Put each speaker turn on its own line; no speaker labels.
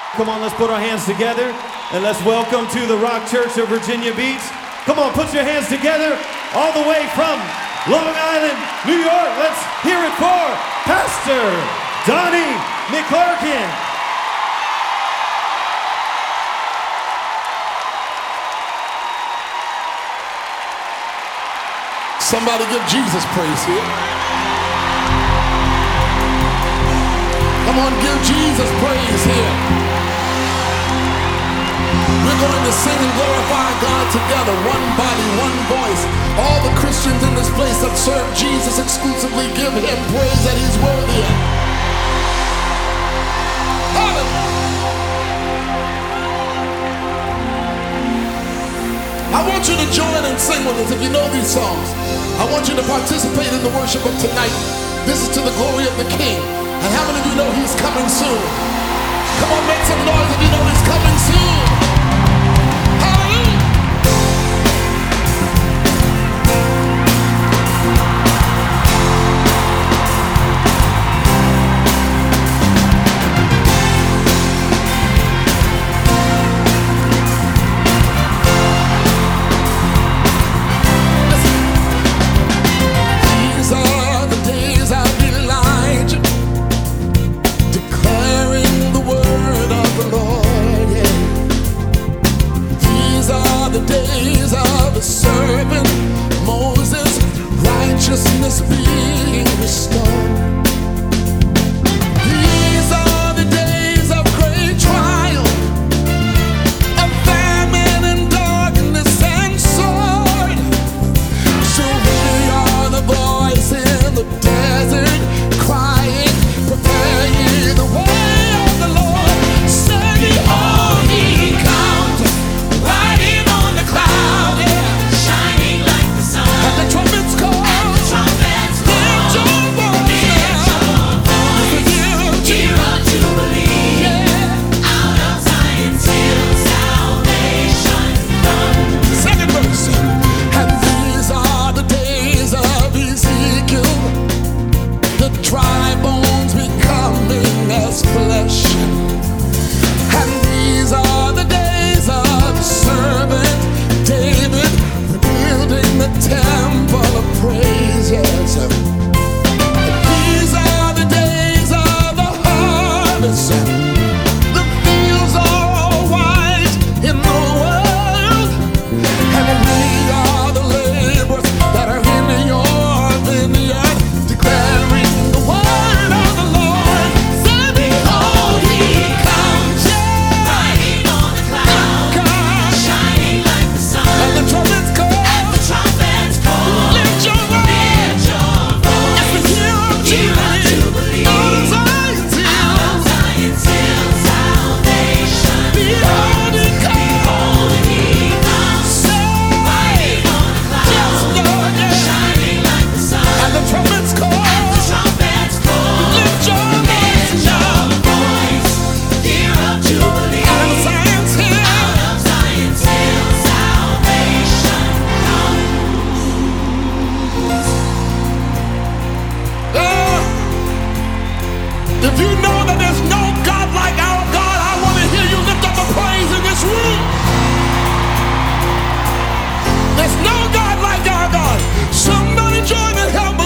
Come on, let's put our hands together and let's welcome to the Rock Church of Virginia Beach. Come on, put your hands together all the way from Long Island, New York. Let's hear it for Pastor Donnie McClurkin.
Somebody give Jesus praise here. Come on, give Jesus praise here. We're going to sing and glorify God together, one body, one voice. All the Christians in this place that serve Jesus exclusively, give him praise that he's worthy of. I want you to join and sing with us if you know these songs. I want you to participate in the worship of tonight. This is to the glory of the King. And how many of you know he's coming soon? Come on, make some noise if you know he's coming soon. Righteousness being restored. These are the days of great trial, of famine and darkness and sword. So we are the voice in the desert, crying, prepare ye the way of the Lord. Say, behold, he comes, riding on the cloud, shining like the sun. And the trumpets call. Dry bones becoming as flesh. And these are the days of the servant David, rebuilding the temple of praise. Yes. These are the days of the harvest. The fields are all white in the world. And we are the laborers that are in your vineyard, declaring if you know that there's no God like our God, I want to hear you lift up a praise in this room. There's no God like our God. Somebody join and help